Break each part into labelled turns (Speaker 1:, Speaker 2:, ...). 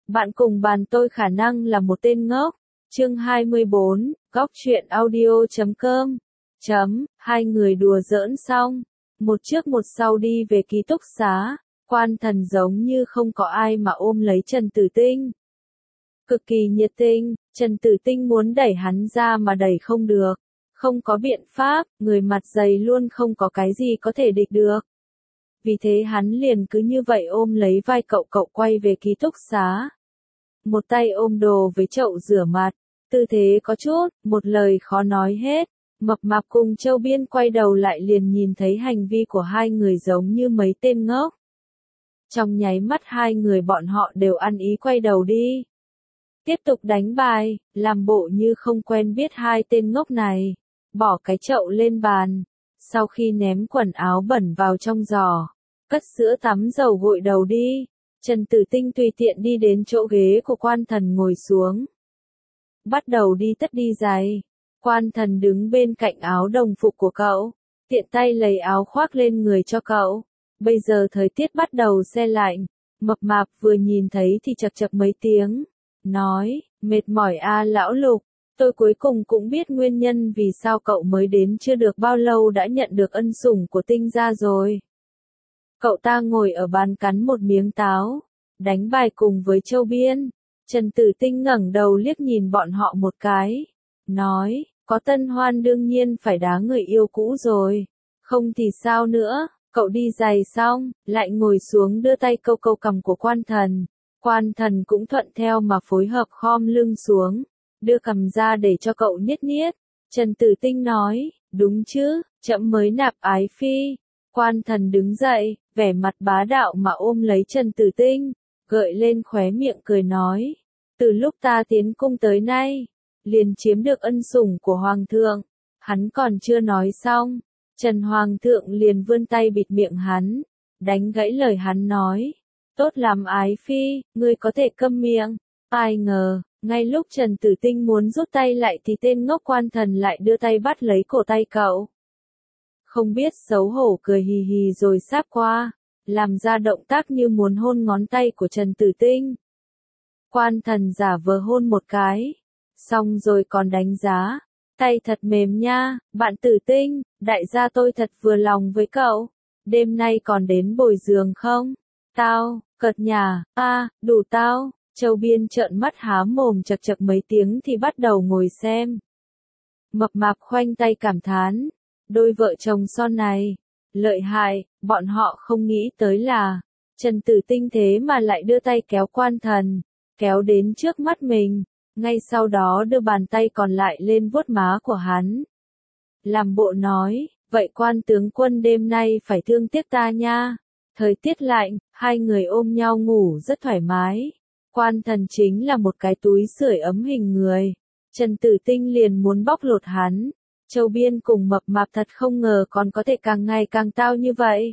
Speaker 1: Bạn cùng bàn tôi khả năng là một tên ngốc. Chương 24, góc truyện audio.com. Hai người đùa giỡn xong, một trước một sau đi về ký túc xá, Quan Thần giống như không có ai mà ôm lấy Trần Tử Tinh. Cực kỳ nhiệt tình, Trần Tử Tinh muốn đẩy hắn ra mà đẩy không được. Không có biện pháp, người mặt dày luôn không có cái gì có thể địch được. Vì thế hắn liền cứ như vậy ôm lấy vai cậu quay về ký túc xá. Một tay ôm đồ với chậu rửa mặt, tư thế có chút, một lời khó nói hết. Mập mạp cùng Châu Biên quay đầu lại liền nhìn thấy hành vi của hai người giống như mấy tên ngốc. Trong nháy mắt hai người bọn họ đều ăn ý quay đầu đi. Tiếp tục đánh bài, làm bộ như không quen biết hai tên ngốc này. Bỏ cái chậu lên bàn. Sau khi ném quần áo bẩn vào trong giỏ, cất sữa tắm dầu gội đầu đi. Trần Tử Tinh tùy tiện đi đến chỗ ghế của Quan Thần ngồi xuống. Bắt đầu đi tất đi giày. Quan Thần đứng bên cạnh áo đồng phục của cậu, tiện tay lấy áo khoác lên người cho cậu. Bây giờ thời tiết bắt đầu se lạnh, mập mạp vừa nhìn thấy thì chậc chậc mấy tiếng, nói, mệt mỏi a lão Lục, tôi cuối cùng cũng biết nguyên nhân vì sao cậu mới đến chưa được bao lâu đã nhận được ân sủng của Tinh gia rồi. Cậu ta ngồi ở bàn cắn một miếng táo, đánh bài cùng với Châu Biên. Trần Tử Tinh ngẩng đầu liếc nhìn bọn họ một cái, nói, có tân hoan đương nhiên phải đá người yêu cũ rồi, không thì sao nữa. Cậu đi giày xong, lại ngồi xuống đưa tay câu cằm của Quan Thần. Quan Thần cũng thuận theo mà phối hợp khom lưng xuống, đưa cằm ra để cho cậu niết niết. Trần Tử Tinh nói, đúng chứ, chậm mới nạp ái phi. Quan Thần đứng dậy, vẻ mặt bá đạo mà ôm lấy Trần Tử Tinh, gợi lên khóe miệng cười nói, từ lúc ta tiến cung tới nay, liền chiếm được ân sủng của Hoàng thượng. Hắn còn chưa nói xong, Trần Hoàng thượng liền vươn tay bịt miệng hắn, đánh gãy lời hắn nói, tốt lắm ái phi, ngươi có thể câm miệng. Ai ngờ, ngay lúc Trần Tử Tinh muốn rút tay lại thì tên ngốc Quan Thần lại đưa tay bắt lấy cổ tay cậu. Không biết xấu hổ cười hì hì rồi sáp qua, làm ra động tác như muốn hôn ngón tay của Trần Tử Tinh. Quan Thần giả vờ hôn một cái, xong rồi còn đánh giá, tay thật mềm nha, bạn Tử Tinh, đại gia tôi thật vừa lòng với cậu, đêm nay còn đến bồi giường không? Tao, cợt nhả, đủ tao. Châu Biên trợn mắt há mồm chậc chậc mấy tiếng thì bắt đầu ngồi xem. Mập mạp khoanh tay cảm thán, đôi vợ chồng son này, lợi hại, bọn họ không nghĩ tới là, Trần Tử Tinh thế mà lại đưa tay kéo Quan Thần, kéo đến trước mắt mình, ngay sau đó đưa bàn tay còn lại lên vuốt má của hắn. Làm bộ nói, vậy Quan tướng quân đêm nay phải thương tiếc ta nha. Thời tiết lạnh, hai người ôm nhau ngủ rất thoải mái. Quan Thần chính là một cái túi sưởi ấm hình người. Trần Tử Tinh liền muốn bóc lột hắn. Châu Biên cùng mập mạp thật không ngờ còn có thể càng ngày càng tao như vậy.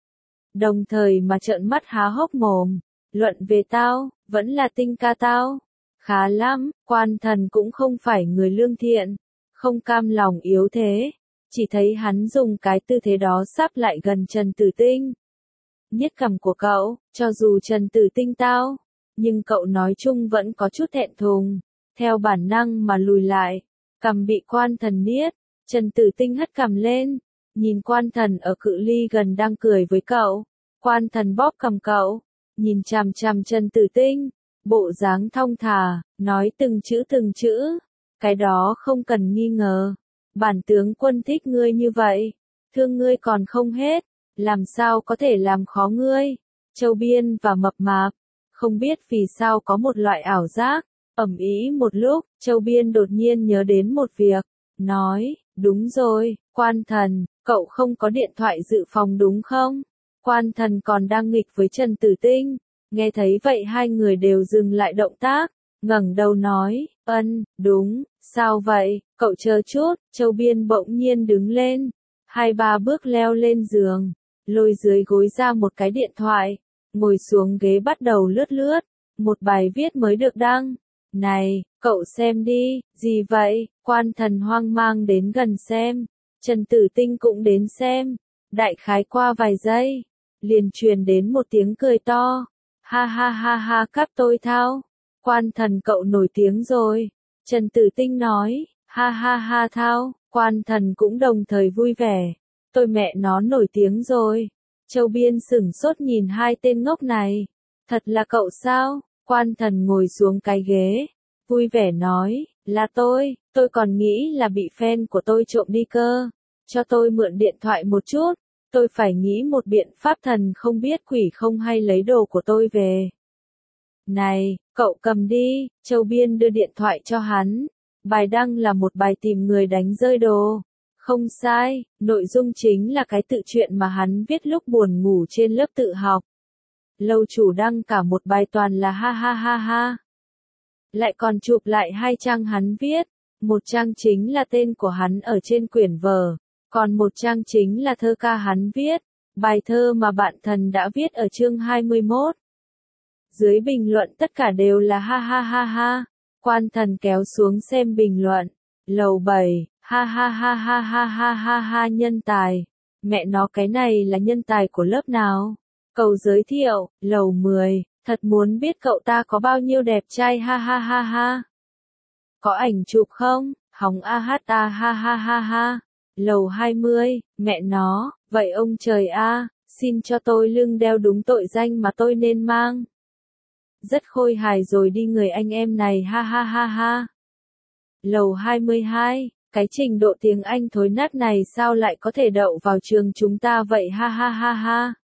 Speaker 1: Đồng thời mà trợn mắt há hốc mồm, luận về tao, vẫn là Tinh ca tao. Khá lắm, Quan Thần cũng không phải người lương thiện, không cam lòng yếu thế. Chỉ thấy hắn dùng cái tư thế đó sắp lại gần Trần Tử Tinh. Niết cằm của cậu, cho dù Trần Tử Tinh tao, nhưng cậu nói chung vẫn có chút thẹn thùng, theo bản năng mà lùi lại, cằm bị Quan Thần niết, Trần Tử Tinh hất cằm lên, nhìn Quan Thần ở cự ly gần đang cười với cậu, Quan Thần bóp cằm cậu, nhìn chằm chằm Trần Tử Tinh, bộ dáng thong thả, nói từng chữ, cái đó không cần nghi ngờ, bản tướng quân thích ngươi như vậy, thương ngươi còn không hết, làm sao có thể làm khó ngươi. Châu Biên và mập mạp, không biết vì sao có một loại ảo giác, ầm ĩ một lúc, Châu Biên đột nhiên nhớ đến một việc, nói, đúng rồi, Quan Thần, cậu không có điện thoại dự phòng đúng không? Quan Thần còn đang nghịch với Trần Tử Tinh, nghe thấy vậy hai người đều dừng lại động tác, ngẩng đầu nói, đúng, sao vậy, cậu chờ chút. Châu Biên bỗng nhiên đứng lên, 2-3 bước leo lên giường, lôi dưới gối ra một cái điện thoại, ngồi xuống ghế bắt đầu lướt, một bài viết mới được đăng. Này, cậu xem đi, gì vậy? Quan Thần hoang mang đến gần xem, Trần Tử Tinh cũng đến xem, đại khái qua vài giây, liền truyền đến một tiếng cười to. Ha ha ha ha cắp tôi thao. Quan thần cậu nổi tiếng rồi. Trần Tử Tinh nói, ha ha ha thao, quan thần cũng đồng thời vui vẻ. Tôi mẹ nó nổi tiếng rồi. Châu Biên sửng sốt nhìn hai tên ngốc này. Thật là cậu sao? Quan thần ngồi xuống cái ghế. Vui vẻ nói, là tôi còn nghĩ là bị fan của tôi trộm đi cơ. Cho tôi mượn điện thoại một chút. Tôi phải nghĩ một biện pháp thần không biết quỷ không hay lấy đồ của tôi về. Này, cậu cầm đi, Châu Biên đưa điện thoại cho hắn. Bài đăng là một bài tìm người đánh rơi đồ. Không sai, nội dung chính là cái tự truyện mà hắn viết lúc buồn ngủ trên lớp tự học. Lâu chủ đăng cả một bài toàn là ha ha ha ha. Lại còn chụp lại hai trang hắn viết. Một trang chính là tên của hắn ở trên quyển vở. Còn một trang chính là thơ ca hắn viết. Bài thơ mà bạn thần đã viết ở chương 21. Dưới bình luận tất cả đều là ha ha ha ha. Quan thần kéo xuống xem bình luận. Lầu 7, ha ha ha ha ha ha ha ha nhân tài. Mẹ nó cái này là nhân tài của lớp nào? Cầu giới thiệu, lầu 10, thật muốn biết cậu ta có bao nhiêu đẹp trai ha ha ha ha. Có ảnh chụp không? Hóng a hát a ha ha ha ha. Lầu 20, mẹ nó, vậy ông trời a, xin cho tôi lưng đeo đúng tội danh mà tôi nên mang. Rất khôi hài rồi đi người anh em này ha ha ha ha. Lầu 22, cái trình độ tiếng Anh thối nát này sao lại có thể đậu vào trường chúng ta vậy ha ha ha ha.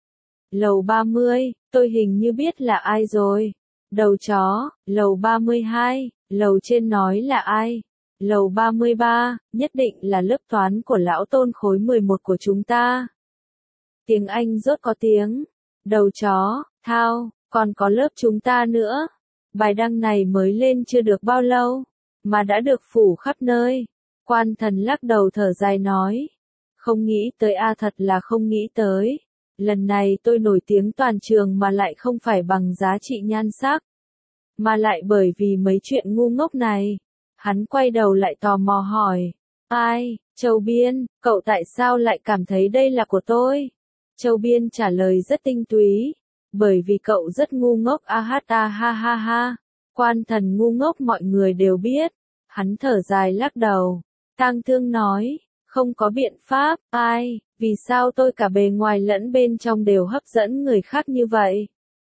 Speaker 1: Lầu 30, tôi hình như biết là ai rồi. Đầu chó, lầu 32, lầu trên nói là ai? Lầu 33, nhất định là lớp toán của lão Tôn khối 11 của chúng ta. Tiếng Anh rốt có tiếng. Đầu chó, thao, còn có lớp chúng ta nữa. Bài đăng này mới lên chưa được bao lâu, mà đã được phủ khắp nơi. Quan thần lắc đầu thở dài nói. Không nghĩ tới a, thật là không nghĩ tới. Lần này tôi nổi tiếng toàn trường mà lại không phải bằng giá trị nhan sắc, mà lại bởi vì mấy chuyện ngu ngốc này. Hắn quay đầu lại tò mò hỏi. Ai, Châu Biên, cậu tại sao lại cảm thấy đây là của tôi? Châu Biên trả lời rất tinh túy. Bởi vì cậu rất ngu ngốc a hát a ha ha ha. Quan thần ngu ngốc mọi người đều biết. Hắn thở dài lắc đầu. Tang Thương nói. Không có biện pháp, ai, vì sao tôi cả bề ngoài lẫn bên trong đều hấp dẫn người khác như vậy?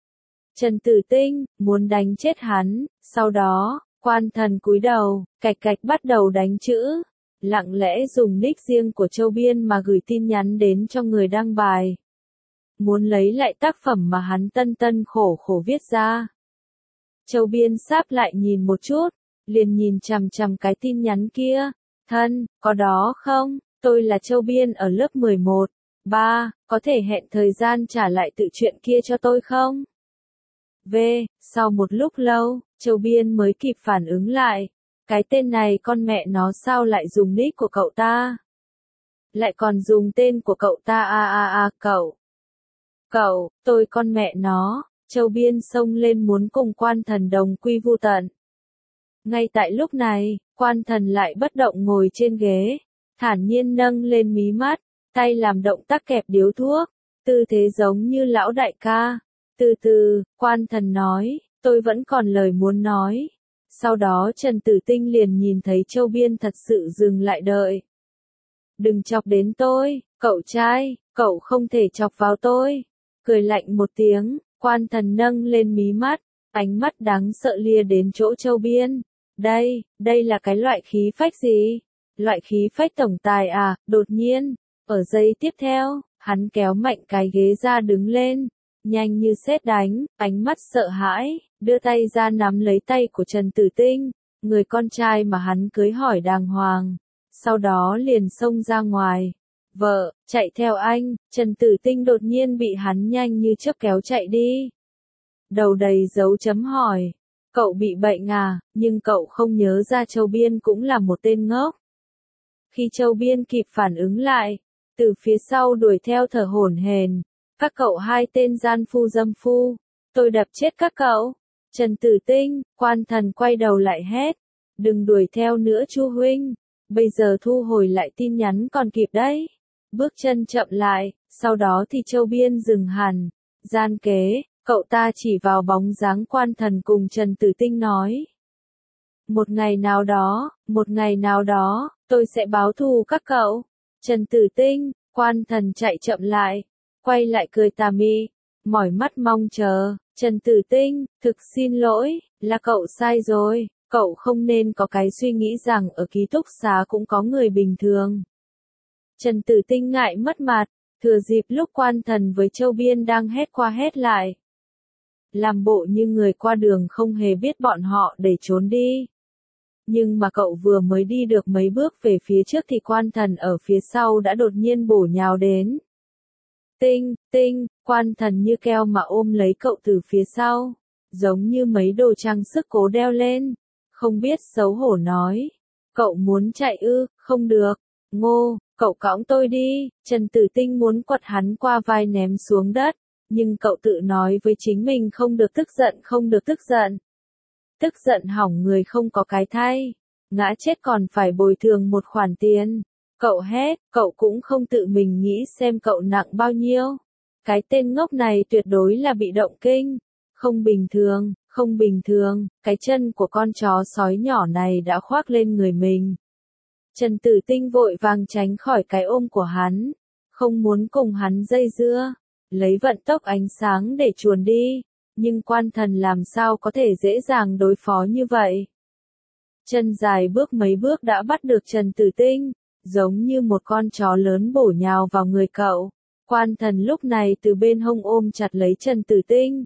Speaker 1: Trần Tử Tinh, muốn đánh chết hắn, sau đó, quan thần cúi đầu, cạch cạch bắt đầu đánh chữ. Lặng lẽ dùng nick riêng của Châu Biên mà gửi tin nhắn đến cho người đăng bài. Muốn lấy lại tác phẩm mà hắn tân tân khổ khổ viết ra. Châu Biên sáp lại nhìn một chút, liền nhìn chằm chằm cái tin nhắn kia. Thân, có đó không? Tôi là Châu Biên ở lớp 11. Ba, có thể hẹn thời gian trả lại tự truyện kia cho tôi không? V, sau một lúc lâu, Châu Biên mới kịp phản ứng lại. Cái tên này con mẹ nó sao lại dùng nick của cậu ta? Lại còn dùng tên của cậu ta cậu. Cậu, tôi con mẹ nó. Châu Biên xông lên muốn cùng quan thần đồng quy vu tận. Ngay tại lúc này, quan thần lại bất động ngồi trên ghế, thản nhiên nâng lên mí mắt, tay làm động tác kẹp điếu thuốc, tư thế giống như lão đại ca. Từ từ, quan thần nói, tôi vẫn còn lời muốn nói. Sau đó Trần Tử Tinh liền nhìn thấy Châu Biên thật sự dừng lại đợi. Đừng chọc đến tôi, cậu trai, cậu không thể chọc vào tôi. Cười lạnh một tiếng, quan thần nâng lên mí mắt, ánh mắt đáng sợ lia đến chỗ Châu Biên. Đây là cái loại khí phách gì? Loại khí phách tổng tài à? Đột nhiên, ở giây tiếp theo, hắn kéo mạnh cái ghế ra đứng lên, nhanh như sét đánh, ánh mắt sợ hãi, đưa tay ra nắm lấy tay của Trần Tử Tinh, người con trai mà hắn cưới hỏi đàng hoàng, sau đó liền xông ra ngoài. Vợ, chạy theo anh, Trần Tử Tinh đột nhiên bị hắn nhanh như chớp kéo chạy đi. Đầu đầy dấu chấm hỏi. Cậu bị bệnh à, nhưng cậu không nhớ ra Châu Biên cũng là một tên ngốc. Khi Châu Biên kịp phản ứng lại, từ phía sau đuổi theo thở hổn hển. Các cậu hai tên gian phu dâm phu, tôi đập chết các cậu. Trần Tử Tinh, quan thần quay đầu lại hét. Đừng đuổi theo nữa Chu huynh, bây giờ thu hồi lại tin nhắn còn kịp đấy. Bước chân chậm lại, sau đó thì Châu Biên dừng hẳn. Gian kế, Cậu ta chỉ vào bóng dáng Quan Thần cùng Trần Tử Tinh nói. Một ngày nào đó, tôi sẽ báo thù các cậu. Trần Tử Tinh, Quan Thần chạy chậm lại, quay lại cười tà mị, mỏi mắt mong chờ. Trần Tử Tinh, thực xin lỗi, là cậu sai rồi, cậu không nên có cái suy nghĩ rằng ở ký túc xá cũng có người bình thường. Trần Tử Tinh ngại mất mặt, thừa dịp lúc Quan Thần với Châu Biên đang hét qua hét lại. Làm bộ như người qua đường không hề biết bọn họ để trốn đi. Nhưng mà cậu vừa mới đi được mấy bước về phía trước thì Quan Thần ở phía sau đã đột nhiên bổ nhào đến. Tinh, Quan Thần như keo mà ôm lấy cậu từ phía sau, giống như mấy đồ trang sức cố đeo lên, không biết xấu hổ nói. Cậu muốn chạy ư, không được, Ngô, cậu cõng tôi đi. Trần Tử Tinh muốn quật hắn qua vai ném xuống đất, nhưng cậu tự nói với chính mình không được tức giận. Tức giận hỏng người không có cái thay, ngã chết còn phải bồi thường một khoản tiền. Cậu hét, cậu cũng không tự mình nghĩ xem cậu nặng bao nhiêu. Cái tên ngốc này tuyệt đối là bị động kinh. Không bình thường, cái chân của con chó sói nhỏ này đã khoác lên người mình. Trần Tử Tinh vội vàng tránh khỏi cái ôm của hắn, không muốn cùng hắn dây dưa, lấy vận tốc ánh sáng để chuồn đi. Nhưng Quan Thần làm sao có thể dễ dàng đối phó như vậy. Chân dài bước mấy bước đã bắt được Trần Tử Tinh, giống như một con chó lớn bổ nhào vào người cậu. Quan Thần lúc này từ bên hông ôm chặt lấy Trần Tử Tinh,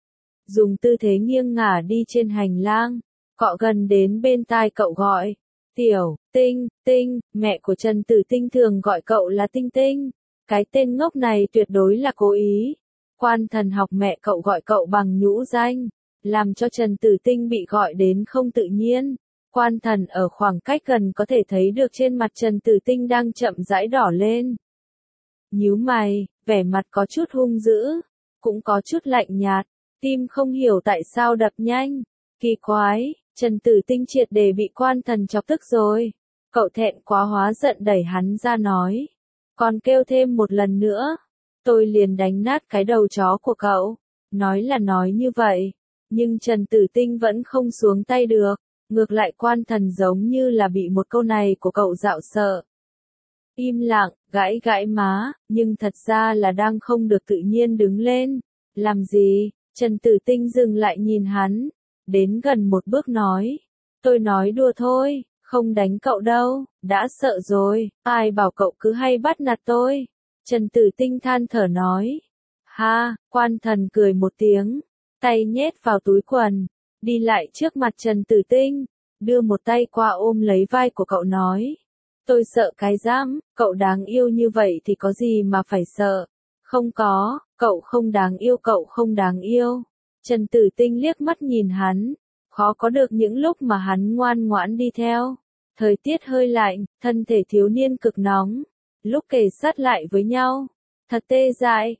Speaker 1: dùng tư thế nghiêng ngả đi trên hành lang, cọ gần đến bên tai cậu gọi. Tiểu, Tinh, mẹ của Trần Tử Tinh thường gọi cậu là Tinh Tinh. Cái tên ngốc này tuyệt đối là cố ý. Quan Thần học mẹ cậu gọi cậu bằng nhũ danh, làm cho Trần Tử Tinh bị gọi đến không tự nhiên. Quan Thần ở khoảng cách gần có thể thấy được trên mặt Trần Tử Tinh đang chậm rãi đỏ lên. Nhíu mày, vẻ mặt có chút hung dữ, cũng có chút lạnh nhạt, tim không hiểu tại sao đập nhanh. Kỳ quái, Trần Tử Tinh triệt để bị Quan Thần chọc tức rồi. Cậu thẹn quá hóa giận đẩy hắn ra nói. Còn kêu thêm một lần nữa, tôi liền đánh nát cái đầu chó của cậu. Nói là nói như vậy, nhưng Trần Tử Tinh vẫn không xuống tay được. Ngược lại Quan Thần giống như là bị một câu này của cậu dạo sợ. Im lặng, gãi má, nhưng thật ra là đang không được tự nhiên đứng lên. Làm gì? Trần Tử Tinh dừng lại nhìn hắn, đến gần một bước nói. Tôi nói đùa thôi, không đánh cậu đâu, đã sợ rồi, ai bảo cậu cứ hay bắt nạt tôi. Trần Tử Tinh than thở nói. Ha, Quan Thần cười một tiếng, tay nhét vào túi quần, đi lại trước mặt Trần Tử Tinh, đưa một tay qua ôm lấy vai của cậu nói. Tôi sợ cái dám, cậu đáng yêu như vậy thì có gì mà phải sợ. Không có, cậu không đáng yêu. Trần Tử Tinh liếc mắt nhìn hắn, khó có được những lúc mà hắn ngoan ngoãn đi theo. Thời tiết hơi lạnh, thân thể thiếu niên cực nóng, lúc kề sát lại với nhau, thật tê dại.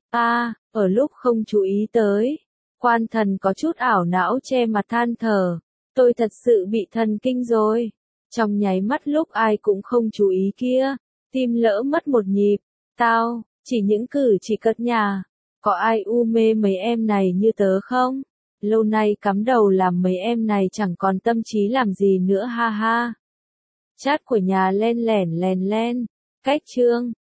Speaker 1: Ở lúc không chú ý tới, Quan Thần có chút ảo não che mặt than thở, tôi thật sự bị thần kinh rồi. Trong nháy mắt lúc ai cũng không chú ý kia, tim lỡ mất một nhịp. Tao, chỉ những cử chỉ cợt nhả, có ai u mê mấy em này như tớ không? Lâu nay cắm đầu làm mấy em này chẳng còn tâm trí làm gì nữa ha ha. Chat của nhà len lẻn len len, cách chương.